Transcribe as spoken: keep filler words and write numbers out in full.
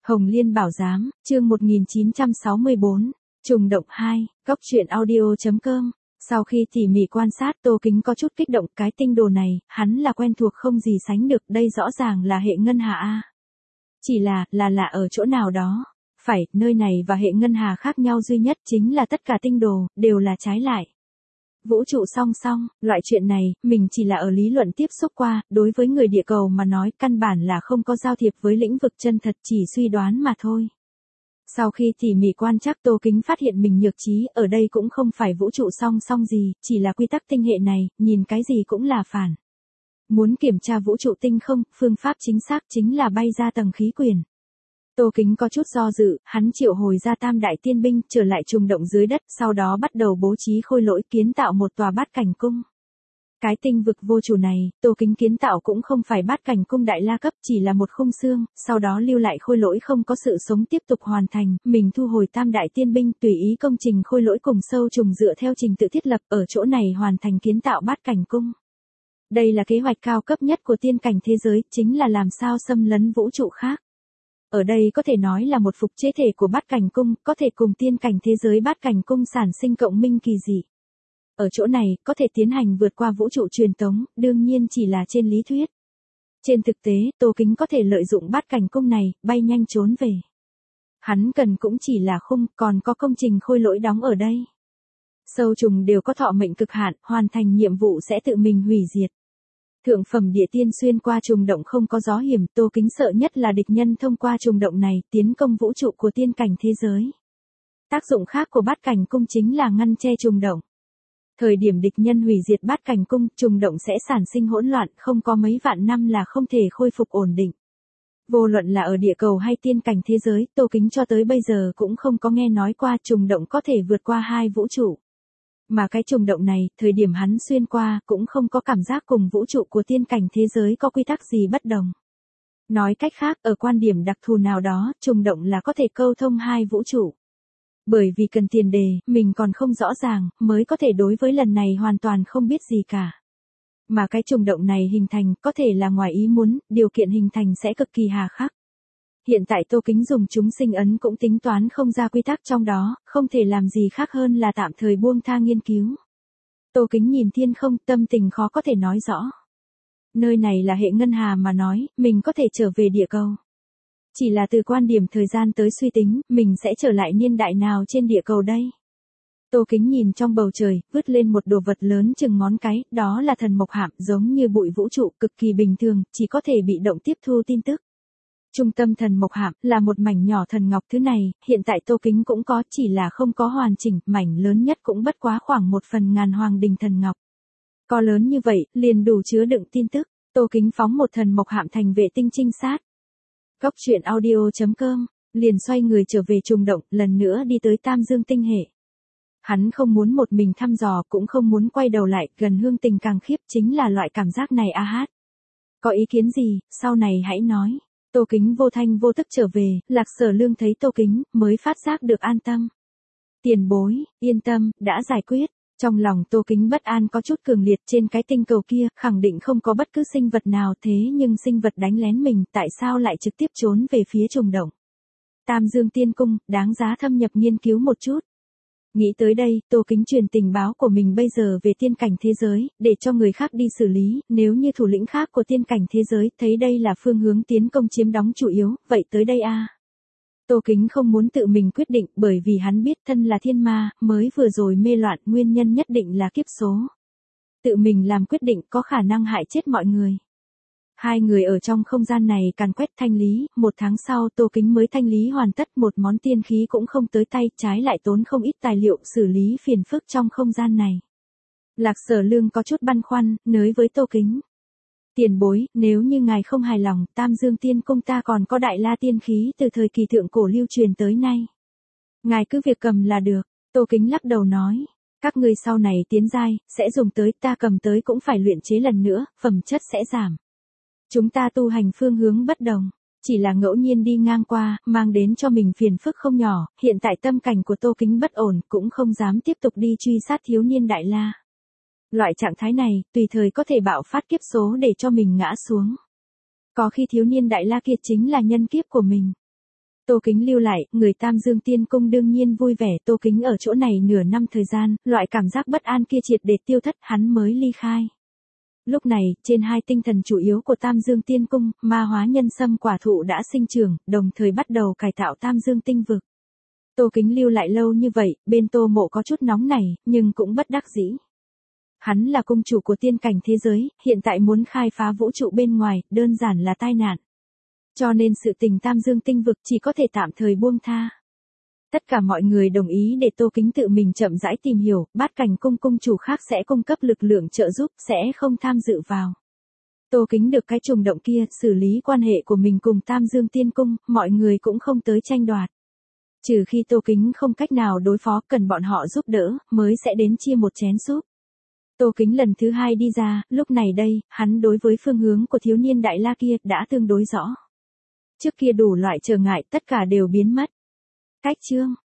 Hồng Liên Bảo Giám, chương một nghìn chín trăm sáu mươi bốn, Trùng động hai, Cốc truyện audio chấm com. Sau khi tỉ mỉ quan sát, Tô Kính có chút kích động, cái tinh đồ này, hắn là quen thuộc không gì sánh được, đây rõ ràng là hệ ngân hà a. Chỉ là, là lạ ở chỗ nào đó. Phải, nơi này và hệ ngân hà khác nhau duy nhất chính là tất cả tinh đồ, đều là trái lại. Vũ trụ song song, loại chuyện này, mình chỉ là ở lý luận tiếp xúc qua, đối với người địa cầu mà nói, căn bản là không có giao thiệp với lĩnh vực chân thật, chỉ suy đoán mà thôi. Sau khi tỉ mỉ quan trắc, Tô Kính phát hiện mình nhược trí, ở đây cũng không phải vũ trụ song song gì, chỉ là quy tắc tinh hệ này, nhìn cái gì cũng là phản. Muốn kiểm tra vũ trụ tinh không, phương pháp chính xác chính là bay ra tầng khí quyển. Tô Kính có chút do dự, hắn triệu hồi ra tam đại tiên binh, trở lại trùng động dưới đất, sau đó bắt đầu bố trí khôi lỗi kiến tạo một tòa bát cảnh cung. Cái tinh vực vô chủ này, Tô Kính kiến tạo cũng không phải bát cảnh cung đại la cấp, chỉ là một khung xương, sau đó lưu lại khôi lỗi không có sự sống tiếp tục hoàn thành, mình thu hồi tam đại tiên binh, tùy ý công trình khôi lỗi cùng sâu trùng dựa theo trình tự thiết lập, ở chỗ này hoàn thành kiến tạo bát cảnh cung. Đây là kế hoạch cao cấp nhất của tiên cảnh thế giới, chính là làm sao xâm lấn vũ trụ khác. Ở đây có thể nói là một phục chế thể của bát cảnh cung, có thể cùng tiên cảnh thế giới bát cảnh cung sản sinh cộng minh kỳ dị. Ở chỗ này, có thể tiến hành vượt qua vũ trụ truyền tống, đương nhiên chỉ là trên lý thuyết. Trên thực tế, Tô Kính có thể lợi dụng bát cảnh cung này, bay nhanh trốn về. Hắn cần cũng chỉ là khung, còn có công trình khôi lỗi đóng ở đây. Sâu trùng đều có thọ mệnh cực hạn, hoàn thành nhiệm vụ sẽ tự mình hủy diệt. Thượng phẩm địa tiên xuyên qua trùng động không có gió hiểm, Tô Kính sợ nhất là địch nhân thông qua trùng động này tiến công vũ trụ của tiên cảnh thế giới. Tác dụng khác của bát cảnh cung chính là ngăn che trùng động. Thời điểm địch nhân hủy diệt bát cảnh cung, trùng động sẽ sản sinh hỗn loạn, không có mấy vạn năm là không thể khôi phục ổn định. Vô luận là ở địa cầu hay tiên cảnh thế giới, Tô Kính cho tới bây giờ cũng không có nghe nói qua trùng động có thể vượt qua hai vũ trụ. Mà cái trùng động này, thời điểm hắn xuyên qua, cũng không có cảm giác cùng vũ trụ của tiên cảnh thế giới có quy tắc gì bất đồng. Nói cách khác, ở quan điểm đặc thù nào đó, trùng động là có thể câu thông hai vũ trụ. Bởi vì cần tiền đề, mình còn không rõ ràng, mới có thể đối với lần này hoàn toàn không biết gì cả. Mà cái trùng động này hình thành, có thể là ngoài ý muốn, điều kiện hình thành sẽ cực kỳ hà khắc. Hiện tại Tô Kính dùng chúng sinh ấn cũng tính toán không ra quy tắc trong đó, không thể làm gì khác hơn là tạm thời buông tha nghiên cứu. Tô Kính nhìn thiên không, tâm tình khó có thể nói rõ. Nơi này là hệ ngân hà mà nói, mình có thể trở về địa cầu. Chỉ là từ quan điểm thời gian tới suy tính, mình sẽ trở lại niên đại nào trên địa cầu đây? Tô Kính nhìn trong bầu trời, vứt lên một đồ vật lớn chừng ngón cái, đó là thần mộc hạm, giống như bụi vũ trụ, cực kỳ bình thường, chỉ có thể bị động tiếp thu tin tức. Trung tâm thần mộc hạm là một mảnh nhỏ thần ngọc, thứ này, hiện tại Tô Kính cũng có, chỉ là không có hoàn chỉnh, mảnh lớn nhất cũng bất quá khoảng một phần ngàn hoàng đình thần ngọc. Có lớn như vậy, liền đủ chứa đựng tin tức. Tô Kính phóng một thần mộc hạm thành vệ tinh trinh sát. Cốc truyện audio chấm com, liền xoay người trở về trùng động, lần nữa đi tới Tam Dương tinh hệ. Hắn không muốn một mình thăm dò, cũng không muốn quay đầu lại, gần hương tình càng khiếp, chính là loại cảm giác này a hát. Có ý kiến gì, sau này hãy nói. Tô Kính vô thanh vô tức trở về, Lạc Sở Lương thấy Tô Kính, mới phát giác được an tâm. Tiền bối, yên tâm, đã giải quyết. Trong lòng Tô Kính bất an có chút cường liệt, trên cái tinh cầu kia, khẳng định không có bất cứ sinh vật nào, thế nhưng sinh vật đánh lén mình, tại sao lại trực tiếp trốn về phía trùng động. Tam Dương Tiên Cung, đáng giá thâm nhập nghiên cứu một chút. Nghĩ tới đây, Tô Kính truyền tình báo của mình bây giờ về tiên cảnh thế giới, để cho người khác đi xử lý, nếu như thủ lĩnh khác của tiên cảnh thế giới, thấy đây là phương hướng tiến công chiếm đóng chủ yếu, vậy tới đây a. Tô Kính không muốn tự mình quyết định, bởi vì hắn biết thân là thiên ma, mới vừa rồi mê loạn, nguyên nhân nhất định là kiếp số. Tự mình làm quyết định có khả năng hại chết mọi người. Hai người ở trong không gian này càn quét thanh lý, một tháng sau Tô Kính mới thanh lý hoàn tất, một món tiên khí cũng không tới tay, trái lại tốn không ít tài liệu xử lý phiền phức trong không gian này. Lạc Sở Lương có chút băn khoăn, nới với Tô Kính. Tiền bối, nếu như ngài không hài lòng, Tam Dương Tiên Cung ta còn có đại la tiên khí từ thời kỳ thượng cổ lưu truyền tới nay. Ngài cứ việc cầm là được, Tô Kính lắc đầu nói. Các ngươi sau này tiến giai, sẽ dùng tới, ta cầm tới cũng phải luyện chế lần nữa, phẩm chất sẽ giảm. Chúng ta tu hành phương hướng bất đồng, chỉ là ngẫu nhiên đi ngang qua, mang đến cho mình phiền phức không nhỏ, hiện tại tâm cảnh của Tô Kính bất ổn, cũng không dám tiếp tục đi truy sát thiếu niên đại la. Loại trạng thái này, tùy thời có thể bạo phát kiếp số để cho mình ngã xuống. Có khi thiếu niên đại la kiệt chính là nhân kiếp của mình. Tô Kính lưu lại, người Tam Dương Tiên Cung đương nhiên vui vẻ. Tô Kính ở chỗ này nửa năm thời gian, loại cảm giác bất an kia triệt để tiêu thất, hắn mới ly khai. Lúc này, trên hai tinh thần chủ yếu của Tam Dương Tiên Cung, ma hóa nhân sâm quả thụ đã sinh trưởng, đồng thời bắt đầu cải tạo Tam Dương tinh vực. Tô Kính lưu lại lâu như vậy, bên Tô Mộ có chút nóng nảy, nhưng cũng bất đắc dĩ. Hắn là cung chủ của tiên cảnh thế giới, hiện tại muốn khai phá vũ trụ bên ngoài, đơn giản là tai nạn. Cho nên sự tình Tam Dương tinh vực chỉ có thể tạm thời buông tha. Tất cả mọi người đồng ý để Tô Kính tự mình chậm rãi tìm hiểu, Bát Cảnh cung cung chủ khác sẽ cung cấp lực lượng trợ giúp, sẽ không tham dự vào. Tô Kính được cái trùng động kia, xử lý quan hệ của mình cùng Tam Dương Tiên Cung, mọi người cũng không tới tranh đoạt. Trừ khi Tô Kính không cách nào đối phó, cần bọn họ giúp đỡ, mới sẽ đến chia một chén súp. Tô Kính lần thứ hai đi ra, lúc này đây, hắn đối với phương hướng của thiếu niên đại la kia đã tương đối rõ. Trước kia đủ loại trở ngại tất cả đều biến mất. Cách chương